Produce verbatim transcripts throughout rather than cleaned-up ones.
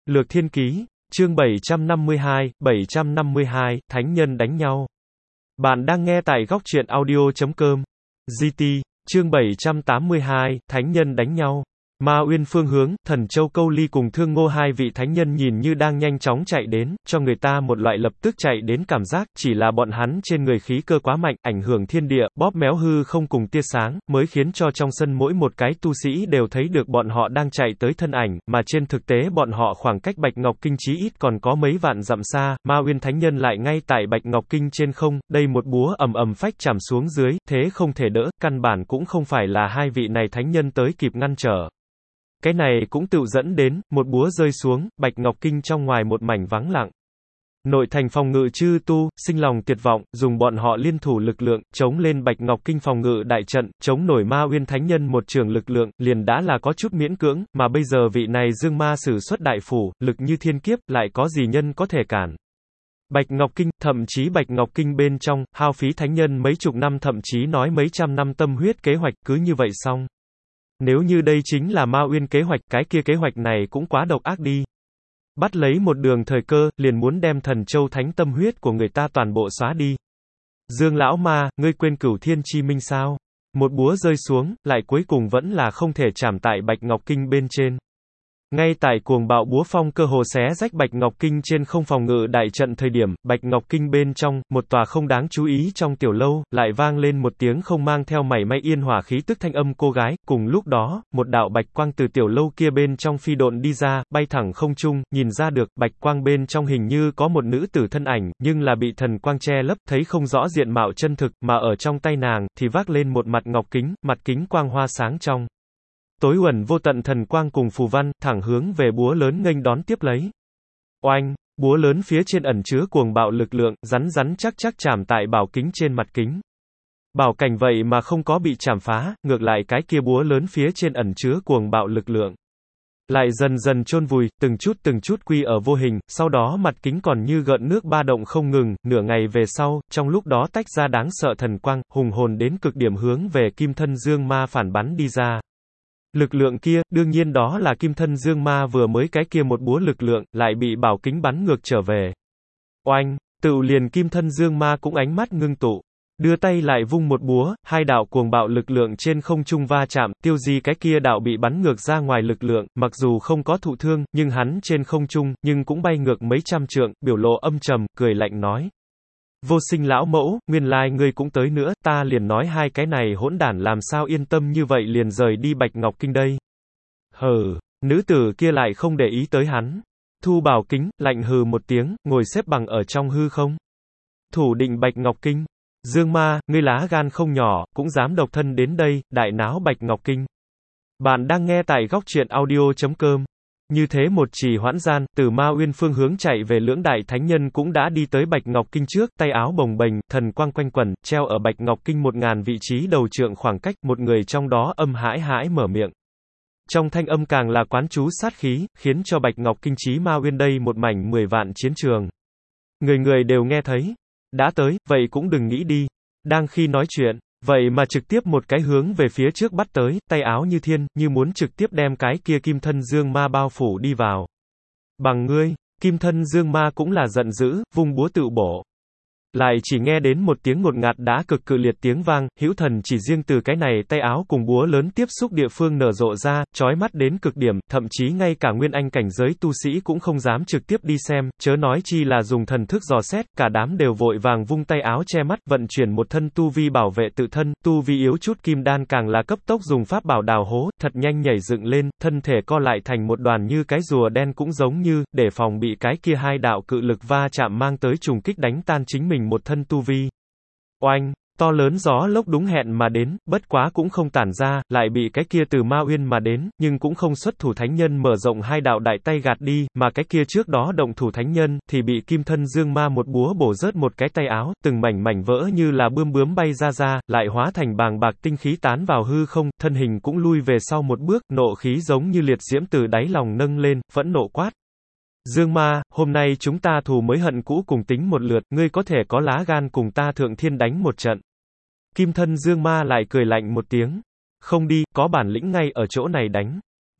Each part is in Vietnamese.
Lược Thiên Ký, chương bảy trăm năm mươi hai, bảy trăm năm mươi hai, Thánh nhân đánh nhau. Bạn đang nghe tại góc truyện audio chấm com. giê tê, chương bảy trăm tám mươi hai, Thánh nhân đánh nhau. Ma Uyên phương hướng, Thần Châu Câu Ly cùng Thương Ngô hai vị thánh nhân nhìn như đang nhanh chóng chạy đến, cho người ta một loại lập tức chạy đến cảm giác, chỉ là bọn hắn trên người khí cơ quá mạnh, ảnh hưởng thiên địa, bóp méo hư không cùng tia sáng, mới khiến cho trong sân mỗi một cái tu sĩ đều thấy được bọn họ đang chạy tới thân ảnh, mà trên thực tế bọn họ khoảng cách Bạch Ngọc Kinh chí ít còn có mấy vạn dặm xa, Ma Uyên thánh nhân lại ngay tại Bạch Ngọc Kinh trên không, đây một búa ầm ầm phách chạm xuống dưới, thế không thể đỡ, căn bản cũng không phải là hai vị này thánh nhân tới kịp ngăn trở. Cái này cũng tự dẫn đến, một búa rơi xuống, Bạch Ngọc Kinh trong ngoài một mảnh vắng lặng. Nội thành phòng ngự chư tu, sinh lòng tuyệt vọng, dùng bọn họ liên thủ lực lượng, chống lên Bạch Ngọc Kinh phòng ngự đại trận, chống nổi Ma Uyên thánh nhân một trường lực lượng, liền đã là có chút miễn cưỡng, mà bây giờ vị này dương ma sử xuất đại phủ, lực như thiên kiếp, lại có gì nhân có thể cản. Bạch Ngọc Kinh, thậm chí Bạch Ngọc Kinh bên trong, hao phí thánh nhân mấy chục năm thậm chí nói mấy trăm năm tâm huyết kế hoạch, cứ như vậy xong. Nếu như đây chính là Ma Uyên kế hoạch, cái kia kế hoạch này cũng quá độc ác đi. Bắt lấy một đường thời cơ, liền muốn đem Thần Châu thánh tâm huyết của người ta toàn bộ xóa đi. Dương lão ma, ngươi quên Cửu Thiên chi minh sao? Một búa rơi xuống, lại cuối cùng vẫn là không thể chạm tại Bạch Ngọc Kinh bên trên. Ngay tại cuồng bạo búa phong cơ hồ xé rách Bạch Ngọc Kinh trên không phòng ngự đại trận thời điểm, Bạch Ngọc Kinh bên trong, một tòa không đáng chú ý trong tiểu lâu, lại vang lên một tiếng không mang theo mảy may yên hỏa khí tức thanh âm cô gái, cùng lúc đó, một đạo bạch quang từ tiểu lâu kia bên trong phi độn đi ra, bay thẳng không trung, nhìn ra được, bạch quang bên trong hình như có một nữ tử thân ảnh, nhưng là bị thần quang che lấp, thấy không rõ diện mạo chân thực, mà ở trong tay nàng, thì vác lên một mặt ngọc kính, mặt kính quang hoa sáng trong. Tối uẩn vô tận thần quang cùng phù văn, thẳng hướng về búa lớn nghênh đón tiếp lấy. Oanh, búa lớn phía trên ẩn chứa cuồng bạo lực lượng, rắn rắn chắc chắc chạm tại bảo kính trên mặt kính. Bảo cảnh vậy mà không có bị chạm phá, ngược lại cái kia búa lớn phía trên ẩn chứa cuồng bạo lực lượng. Lại dần dần chôn vùi, từng chút từng chút quy ở vô hình, sau đó mặt kính còn như gợn nước ba động không ngừng, nửa ngày về sau, trong lúc đó tách ra đáng sợ thần quang, hùng hồn đến cực điểm hướng về kim thân dương ma phản bắn đi ra. Lực lượng kia, đương nhiên đó là kim thân dương ma vừa mới cái kia một búa lực lượng, lại bị bảo kính bắn ngược trở về. Oanh, tự liền kim thân dương ma cũng ánh mắt ngưng tụ. Đưa tay lại vung một búa, hai đạo cuồng bạo lực lượng trên không trung va chạm, tiêu di cái kia đạo bị bắn ngược ra ngoài lực lượng, mặc dù không có thụ thương, nhưng hắn trên không trung, nhưng cũng bay ngược mấy trăm trượng, biểu lộ âm trầm, cười lạnh nói. Vô sinh lão mẫu, nguyên lai ngươi cũng tới nữa, ta liền nói hai cái này hỗn đản làm sao yên tâm như vậy liền rời đi Bạch Ngọc Kinh đây. Hừ, nữ tử kia lại không để ý tới hắn. Thu bảo kính, lạnh hừ một tiếng, ngồi xếp bằng ở trong hư không. Thủ định Bạch Ngọc Kinh. Dương ma, ngươi lá gan không nhỏ, cũng dám độc thân đến đây, đại náo Bạch Ngọc Kinh. Bạn đang nghe tại góc truyện audio chấm com. Như thế một trì hoãn gian, từ Ma Uyên phương hướng chạy về lưỡng đại thánh nhân cũng đã đi tới Bạch Ngọc Kinh trước, tay áo bồng bềnh, thần quang quanh quẩn, treo ở Bạch Ngọc Kinh một ngàn vị trí đầu trượng khoảng cách, một người trong đó âm hãi hãi mở miệng. Trong thanh âm càng là quán chú sát khí, khiến cho Bạch Ngọc Kinh chí Ma Uyên đây một mảnh mười vạn chiến trường. Người người đều nghe thấy. Đã tới, vậy cũng đừng nghĩ đi. Đang khi nói chuyện, vậy mà trực tiếp một cái hướng về phía trước bắt tới, tay áo như thiên, như muốn trực tiếp đem cái kia kim thân dương ma bao phủ đi vào. Bằng ngươi, kim thân dương ma cũng là giận dữ, vung búa tự bổ. Lại chỉ nghe đến một tiếng ngột ngạt đá cực cự liệt tiếng vang, hữu thần chỉ riêng từ cái này tay áo cùng búa lớn tiếp xúc địa phương nở rộ ra, chói mắt đến cực điểm, thậm chí ngay cả nguyên anh cảnh giới tu sĩ cũng không dám trực tiếp đi xem, chớ nói chi là dùng thần thức dò xét, cả đám đều vội vàng vung tay áo che mắt, vận chuyển một thân tu vi bảo vệ tự thân, tu vi yếu chút kim đan càng là cấp tốc dùng pháp bảo đào hố, thật nhanh nhảy dựng lên, thân thể co lại thành một đoàn như cái rùa đen cũng giống như, để phòng bị cái kia hai đạo cự lực va chạm mang tới trùng kích đánh tan chính mình một thân tu vi. Oanh, to lớn gió lốc đúng hẹn mà đến, bất quá cũng không tản ra, lại bị cái kia từ Ma Uyên mà đến, nhưng cũng không xuất thủ thánh nhân mở rộng hai đạo đại tay gạt đi, mà cái kia trước đó động thủ thánh nhân, thì bị kim thân dương ma một búa bổ rớt một cái tay áo, từng mảnh mảnh vỡ như là bươm bướm bay ra ra, lại hóa thành bàng bạc tinh khí tán vào hư không, thân hình cũng lui về sau một bước, nộ khí giống như liệt diễm từ đáy lòng nâng lên, phẫn nộ quát. Dương ma, hôm nay chúng ta thù mới hận cũ cùng tính một lượt, ngươi có thể có lá gan cùng ta thượng thiên đánh một trận. Kim thân dương ma lại cười lạnh một tiếng. Không đi, có bản lĩnh ngay ở chỗ này đánh.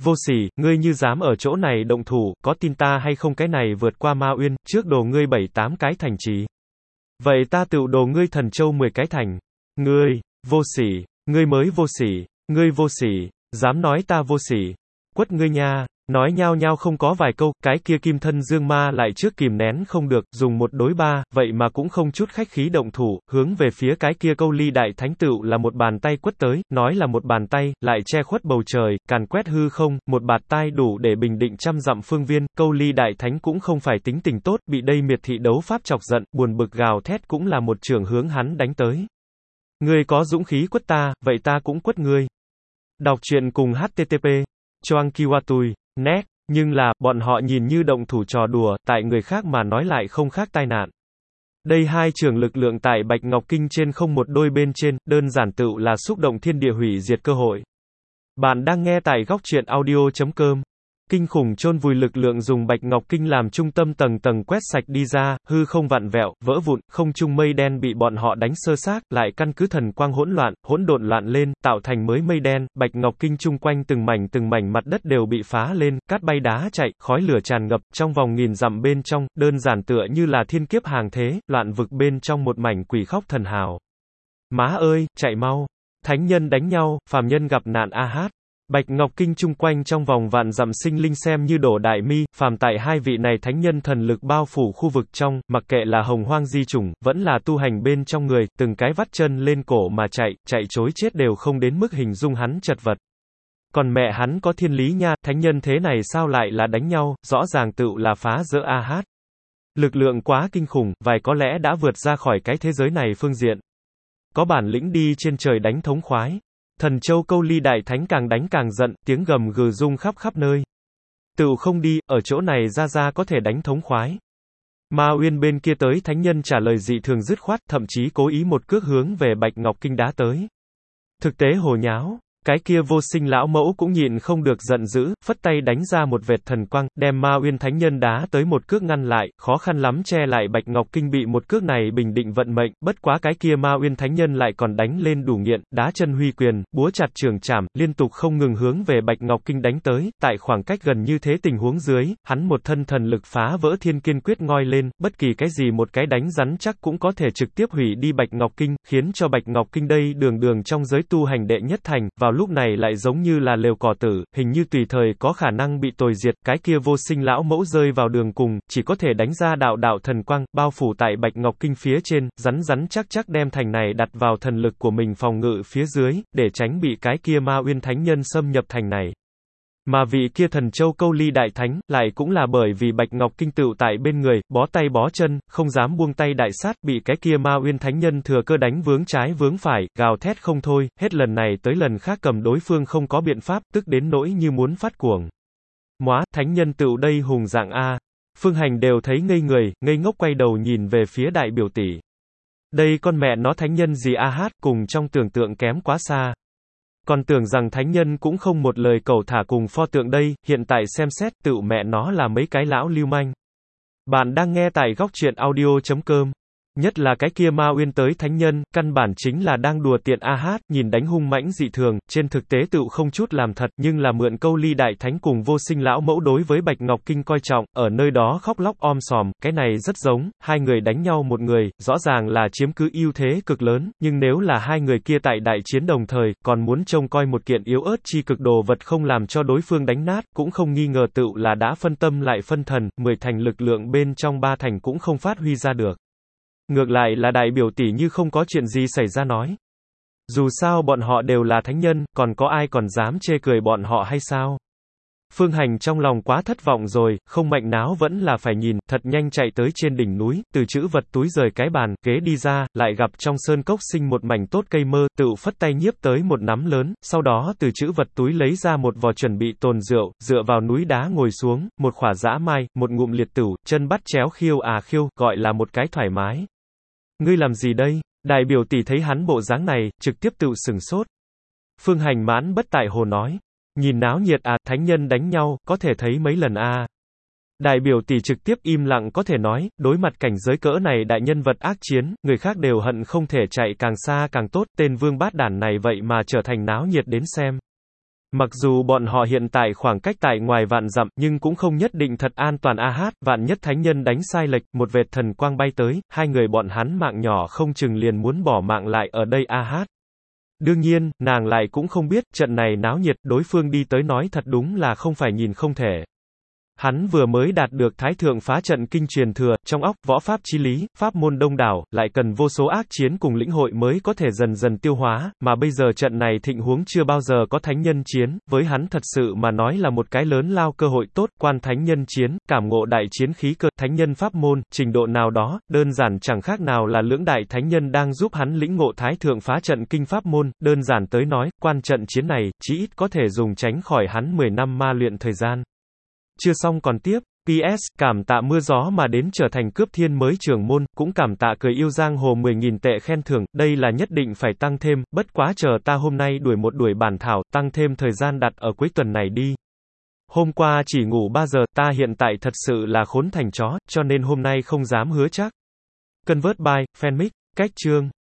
Vô sỉ, ngươi như dám ở chỗ này động thủ, có tin ta hay không cái này vượt qua Ma Uyên, trước đồ ngươi bảy tám cái thành trì. Vậy ta tự đồ ngươi Thần Châu mười cái thành. Ngươi, vô sỉ, ngươi mới vô sỉ, ngươi vô sỉ, dám nói ta vô sỉ. Quất ngươi nha. Nói nhao nhao không có vài câu, cái kia Kim Thân Dương Ma lại trước kìm nén không được, dùng một đối ba, vậy mà cũng không chút khách khí động thủ, hướng về phía cái kia Câu Ly Đại Thánh tựu là một bàn tay quất tới, nói là một bàn tay, lại che khuất bầu trời, càn quét hư không, một bạt tai đủ để bình định trăm dặm phương viên, Câu Ly Đại Thánh cũng không phải tính tình tốt, bị đây miệt thị đấu pháp chọc giận, buồn bực gào thét cũng là một trường hướng hắn đánh tới. Ngươi có dũng khí quất ta, vậy ta cũng quất ngươi. Đọc truyện cùng H T T P. Choang Kiwatui. Net, nhưng là, bọn họ nhìn như động thủ trò đùa, tại người khác mà nói lại không khác tai nạn. Đây hai trường lực lượng tại Bạch Ngọc Kinh trên không một đôi bên trên, đơn giản tựu là xúc động thiên địa hủy diệt cơ hội. Bạn đang nghe tại góc truyện audio chấm com. Kinh khủng chôn vùi lực lượng dùng Bạch Ngọc Kinh làm trung tâm tầng tầng quét sạch đi ra, hư không vặn vẹo, vỡ vụn, không trung mây đen bị bọn họ đánh sơ xác, lại căn cứ thần quang hỗn loạn, hỗn độn loạn lên, tạo thành mới mây đen, Bạch Ngọc Kinh chung quanh từng mảnh từng mảnh mặt đất đều bị phá lên, cát bay đá chạy, khói lửa tràn ngập, trong vòng nghìn dặm bên trong, đơn giản tựa như là thiên kiếp hàng thế, loạn vực bên trong một mảnh quỷ khóc thần hào. Má ơi, chạy mau! Thánh nhân đánh nhau, phàm nhân gặp nạn a hát. Bạch Ngọc Kinh chung quanh trong vòng vạn dặm sinh linh xem như đổ đại mi, phàm tại hai vị này thánh nhân thần lực bao phủ khu vực trong, mặc kệ là hồng hoang di chủng, vẫn là tu hành bên trong người, từng cái vắt chân lên cổ mà chạy, chạy chối chết đều không đến mức hình dung hắn chật vật. Còn mẹ hắn có thiên lý nha, thánh nhân thế này sao lại là đánh nhau, rõ ràng tựu là phá dỡ a hát. Lực lượng quá kinh khủng, vài có lẽ đã vượt ra khỏi cái thế giới này phương diện. Có bản lĩnh đi trên trời đánh thống khoái. Thần Châu Câu Ly Đại Thánh càng đánh càng giận, tiếng gầm gừ rung khắp khắp nơi. Tựu không đi, ở chỗ này ra ra có thể đánh thống khoái. Ma Uyên bên kia tới thánh nhân trả lời dị thường dứt khoát, thậm chí cố ý một cước hướng về Bạch Ngọc Kinh đá tới. Thực tế hồ nháo, cái kia Vô Sinh lão mẫu cũng nhịn không được giận dữ, phất tay đánh ra một vệt thần quang, đem Ma Uyên thánh nhân đá tới một cước ngăn lại, khó khăn lắm che lại Bạch Ngọc Kinh bị một cước này bình định vận mệnh, bất quá cái kia Ma Uyên thánh nhân lại còn đánh lên đủ nghiện, đá chân huy quyền, búa chặt trường chảm, liên tục không ngừng hướng về Bạch Ngọc Kinh đánh tới, tại khoảng cách gần như thế tình huống dưới, hắn một thân thần lực phá vỡ thiên kiên quyết ngoi lên, bất kỳ cái gì một cái đánh rắn chắc cũng có thể trực tiếp hủy đi Bạch Ngọc Kinh, khiến cho Bạch Ngọc Kinh đây đường đường trong giới tu hành đệ nhất thành, vào lúc này lại giống như là lều cỏ tử, hình như tùy thời có khả năng bị tồi diệt, cái kia Vô Sinh lão mẫu rơi vào đường cùng, chỉ có thể đánh ra đạo đạo thần quang, bao phủ tại Bạch Ngọc Kinh phía trên, rắn rắn chắc chắc đem thành này đặt vào thần lực của mình phòng ngự phía dưới, để tránh bị cái kia Ma Uyên thánh nhân xâm nhập thành này. Mà vị kia Thần Châu Câu Ly Đại Thánh, lại cũng là bởi vì Bạch Ngọc Kinh tựu tại bên người, bó tay bó chân, không dám buông tay đại sát, bị cái kia Ma Uyên Thánh Nhân thừa cơ đánh vướng trái vướng phải, gào thét không thôi, hết lần này tới lần khác cầm đối phương không có biện pháp, tức đến nỗi như muốn phát cuồng. Móa, Thánh Nhân tựu đây hùng dạng A. Phương Hành đều thấy ngây người, ngây ngốc quay đầu nhìn về phía đại biểu tỷ. Đây con mẹ nó thánh nhân gì a hát, cùng trong tưởng tượng kém quá xa. Còn tưởng rằng thánh nhân cũng không một lời cầu thả cùng pho tượng đây, hiện tại xem xét tự mẹ nó là mấy cái lão lưu manh. Bạn đang nghe tại góc truyện audio chấm com. Nhất là cái kia Ma Uyên tới thánh nhân, căn bản chính là đang đùa tiện a hát, nhìn đánh hung mãnh dị thường, trên thực tế tự không chút làm thật, nhưng là mượn Câu Ly Đại Thánh cùng Vô Sinh lão mẫu đối với Bạch Ngọc Kinh coi trọng, ở nơi đó khóc lóc om sòm, cái này rất giống, hai người đánh nhau một người, rõ ràng là chiếm cứ ưu thế cực lớn, nhưng nếu là hai người kia tại đại chiến đồng thời, còn muốn trông coi một kiện yếu ớt chi cực đồ vật không làm cho đối phương đánh nát, cũng không nghi ngờ tự là đã phân tâm lại phân thần, mười thành lực lượng bên trong ba thành cũng không phát huy ra được. Ngược lại là đại biểu tỷ như không có chuyện gì xảy ra nói. Dù sao bọn họ đều là thánh nhân, còn có ai còn dám chê cười bọn họ hay sao? Phương Hành trong lòng quá thất vọng rồi, không mạnh náo vẫn là phải nhìn, thật nhanh chạy tới trên đỉnh núi, từ chữ vật túi rời cái bàn, ghế đi ra, lại gặp trong sơn cốc sinh một mảnh tốt cây mơ, tự phất tay nhiếp tới một nắm lớn, sau đó từ chữ vật túi lấy ra một vò chuẩn bị tồn rượu, dựa vào núi đá ngồi xuống, một khỏa dã mai, một ngụm liệt tửu, chân bắt chéo khiêu à khiêu, gọi là một cái thoải mái. Ngươi làm gì đây? Đại biểu tỷ thấy hắn bộ dáng này, trực tiếp tự sừng sốt. Phương Hành mãn bất tại hồ nói. Nhìn náo nhiệt à, thánh nhân đánh nhau, có thể thấy mấy lần à. Đại biểu tỷ trực tiếp im lặng có thể nói, đối mặt cảnh giới cỡ này đại nhân vật ác chiến, người khác đều hận không thể chạy càng xa càng tốt, tên vương bát đản này vậy mà trở thành náo nhiệt đến xem. Mặc dù bọn họ hiện tại khoảng cách tại ngoài vạn dặm, nhưng cũng không nhất định thật an toàn a hát, vạn nhất thánh nhân đánh sai lệch, một vệt thần quang bay tới, hai người bọn hắn mạng nhỏ không chừng liền muốn bỏ mạng lại ở đây a hát. Đương nhiên, nàng lại cũng không biết, trận này náo nhiệt, đối phương đi tới nói thật đúng là không phải nhìn không thể. Hắn vừa mới đạt được Thái Thượng Phá Trận Kinh truyền thừa, trong óc, võ pháp chí lý, pháp môn đông đảo, lại cần vô số ác chiến cùng lĩnh hội mới có thể dần dần tiêu hóa, mà bây giờ trận này thịnh huống chưa bao giờ có thánh nhân chiến, với hắn thật sự mà nói là một cái lớn lao cơ hội tốt, quan thánh nhân chiến, cảm ngộ đại chiến khí cơ, thánh nhân pháp môn, trình độ nào đó, đơn giản chẳng khác nào là lưỡng đại thánh nhân đang giúp hắn lĩnh ngộ Thái Thượng Phá Trận Kinh pháp môn, đơn giản tới nói, quan trận chiến này, chí ít có thể dùng tránh khỏi hắn mười năm ma luyện thời gian. Chưa xong còn tiếp, pê ét, cảm tạ mưa gió mà đến trở thành cướp thiên mới trưởng môn, cũng cảm tạ cười yêu giang hồ mười nghìn tệ khen thưởng, đây là nhất định phải tăng thêm, bất quá chờ ta hôm nay đuổi một đuổi bản thảo, tăng thêm thời gian đặt ở cuối tuần này đi. Hôm qua chỉ ngủ ba giờ, ta hiện tại thật sự là khốn thành chó, cho nên hôm nay không dám hứa chắc. Convert by, Fanmic, cách chương.